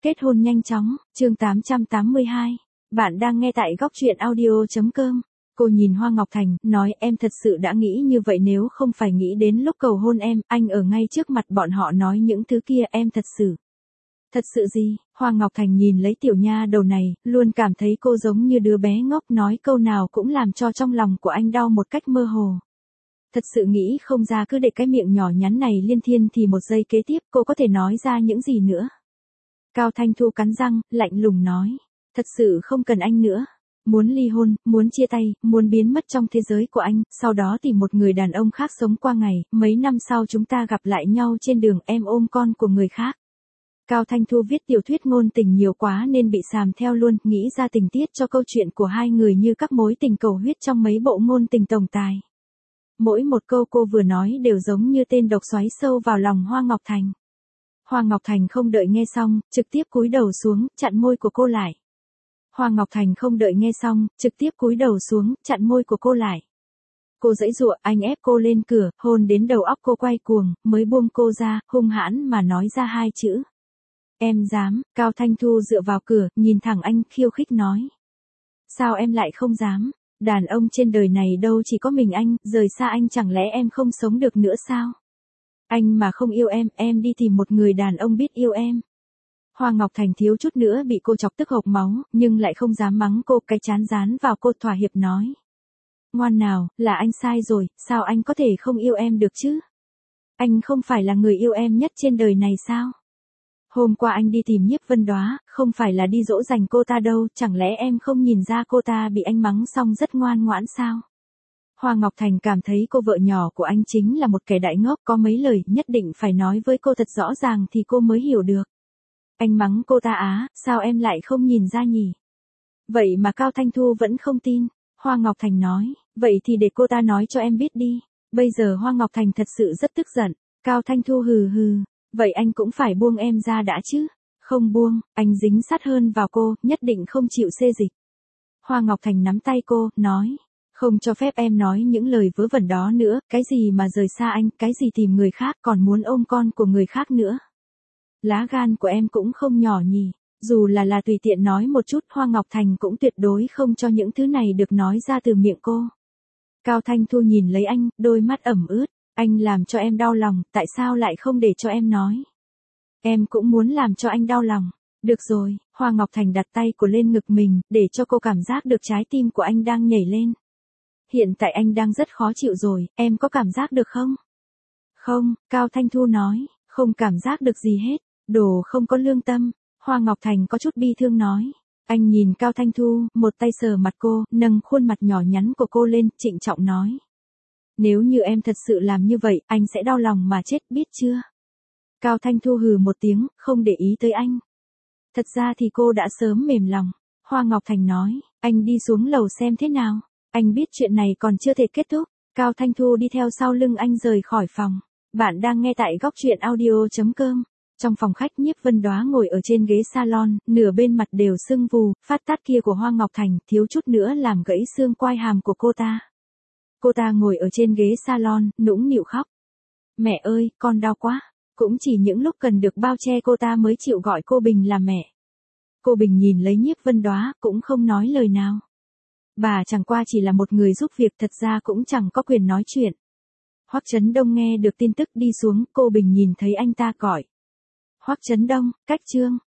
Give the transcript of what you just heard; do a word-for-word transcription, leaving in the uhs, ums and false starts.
Kết hôn nhanh chóng, chương tám trăm tám mươi hai. Bạn đang nghe tại góc truyện audio chấm com. Cô nhìn Hoa Ngọc Thành, nói em thật sự đã nghĩ như vậy nếu không phải nghĩ đến lúc cầu hôn em, anh ở ngay trước mặt bọn họ nói những thứ kia em thật sự. Thật sự gì? Hoa Ngọc Thành nhìn lấy tiểu nha đầu này, luôn cảm thấy cô giống như đứa bé ngốc nói câu nào cũng làm cho trong lòng của anh đau một cách mơ hồ. Thật sự nghĩ không ra cứ để cái miệng nhỏ nhắn này liên thiên thì một giây kế tiếp cô có thể nói ra những gì nữa. Cao Thanh Thu cắn răng, lạnh lùng nói. Thật sự không cần anh nữa. Muốn ly hôn, muốn chia tay, muốn biến mất trong thế giới của anh, sau đó tìm một người đàn ông khác sống qua ngày, mấy năm sau chúng ta gặp lại nhau trên đường em ôm con của người khác. Cao Thanh Thu viết tiểu thuyết ngôn tình nhiều quá nên bị xàm theo luôn, nghĩ ra tình tiết cho câu chuyện của hai người như các mối tình cầu huyết trong mấy bộ ngôn tình tổng tài. Mỗi một câu cô vừa nói đều giống như tên độc xoáy sâu vào lòng Hoa Ngọc Thành. Hoa Ngọc Thành không đợi nghe xong, trực tiếp cúi đầu xuống, chặn môi của cô lại. Hoa Ngọc Thành không đợi nghe xong, trực tiếp cúi đầu xuống, chặn môi của cô lại. Cô giãy giụa, anh ép cô lên cửa, hôn đến đầu óc cô quay cuồng, mới buông cô ra, hung hãn mà nói ra hai chữ. Em dám? Cao Thanh Thu dựa vào cửa, nhìn thẳng anh, khiêu khích nói. Sao em lại không dám? Đàn ông trên đời này đâu chỉ có mình anh, rời xa anh chẳng lẽ em không sống được nữa sao? Anh mà không yêu em, em đi tìm một người đàn ông biết yêu em. Hoa Ngọc Thành thiếu chút nữa bị cô chọc tức hộc máu, nhưng lại không dám mắng cô, cái chán dán vào cô thỏa hiệp nói. Ngoan nào, là anh sai rồi, sao anh có thể không yêu em được chứ? Anh không phải là người yêu em nhất trên đời này sao? Hôm qua anh đi tìm Nhiếp Vân Đóa, không phải là đi dỗ dành cô ta đâu, chẳng lẽ em không nhìn ra cô ta bị anh mắng xong rất ngoan ngoãn sao? Hoa Ngọc Thành cảm thấy cô vợ nhỏ của anh chính là một kẻ đại ngốc, có mấy lời nhất định phải nói với cô thật rõ ràng thì cô mới hiểu được. Anh mắng cô ta á, sao em lại không nhìn ra nhỉ? Vậy mà Cao Thanh Thu vẫn không tin. Hoa Ngọc Thành nói, vậy thì để cô ta nói cho em biết đi. Bây giờ Hoa Ngọc Thành thật sự rất tức giận. Cao Thanh Thu hừ hừ, vậy anh cũng phải buông em ra đã chứ. Không buông, anh dính sát hơn vào cô, nhất định không chịu xê dịch. Hoa Ngọc Thành nắm tay cô, nói. Không cho phép em nói những lời vớ vẩn đó nữa, cái gì mà rời xa anh, cái gì tìm người khác còn muốn ôm con của người khác nữa. Lá gan của em cũng không nhỏ nhỉ, dù là là tùy tiện nói một chút Hoa Ngọc Thành cũng tuyệt đối không cho những thứ này được nói ra từ miệng cô. Cao Thanh Thu nhìn lấy anh, đôi mắt ẩm ướt, anh làm cho em đau lòng, tại sao lại không để cho em nói? Em cũng muốn làm cho anh đau lòng. Được rồi, Hoa Ngọc Thành đặt tay của lên ngực mình, để cho cô cảm giác được trái tim của anh đang nhảy lên. Hiện tại anh đang rất khó chịu rồi, em có cảm giác được không? Không, Cao Thanh Thu nói, không cảm giác được gì hết, đồ không có lương tâm. Hoa Ngọc Thành có chút bi thương nói. Anh nhìn Cao Thanh Thu, một tay sờ mặt cô, nâng khuôn mặt nhỏ nhắn của cô lên, trịnh trọng nói. Nếu như em thật sự làm như vậy, anh sẽ đau lòng mà chết, biết chưa? Cao Thanh Thu hừ một tiếng, không để ý tới anh. Thật ra thì cô đã sớm mềm lòng. Hoa Ngọc Thành nói, anh đi xuống lầu xem thế nào. Anh biết chuyện này còn chưa thể kết thúc. Cao Thanh Thu đi theo sau lưng anh rời khỏi phòng. Bạn đang nghe tại góc truyện audio chấm com. Trong phòng khách Nhiếp Vân Đóa ngồi ở trên ghế salon, nửa bên mặt đều sưng vù, phát tát kia của Hoa Ngọc Thành thiếu chút nữa làm gãy xương quai hàm của cô ta. Cô ta ngồi ở trên ghế salon, nũng nịu khóc. Mẹ ơi, con đau quá. Cũng chỉ những lúc cần được bao che cô ta mới chịu gọi cô Bình là mẹ. Cô Bình nhìn lấy Nhiếp Vân Đóa, cũng không nói lời nào. Bà chẳng qua chỉ là một người giúp việc, thật ra cũng chẳng có quyền nói chuyện. Hoắc Chấn Đông nghe được tin tức đi xuống, cô Bình nhìn thấy anh ta gọi. Hoắc Chấn Đông, cách Trương,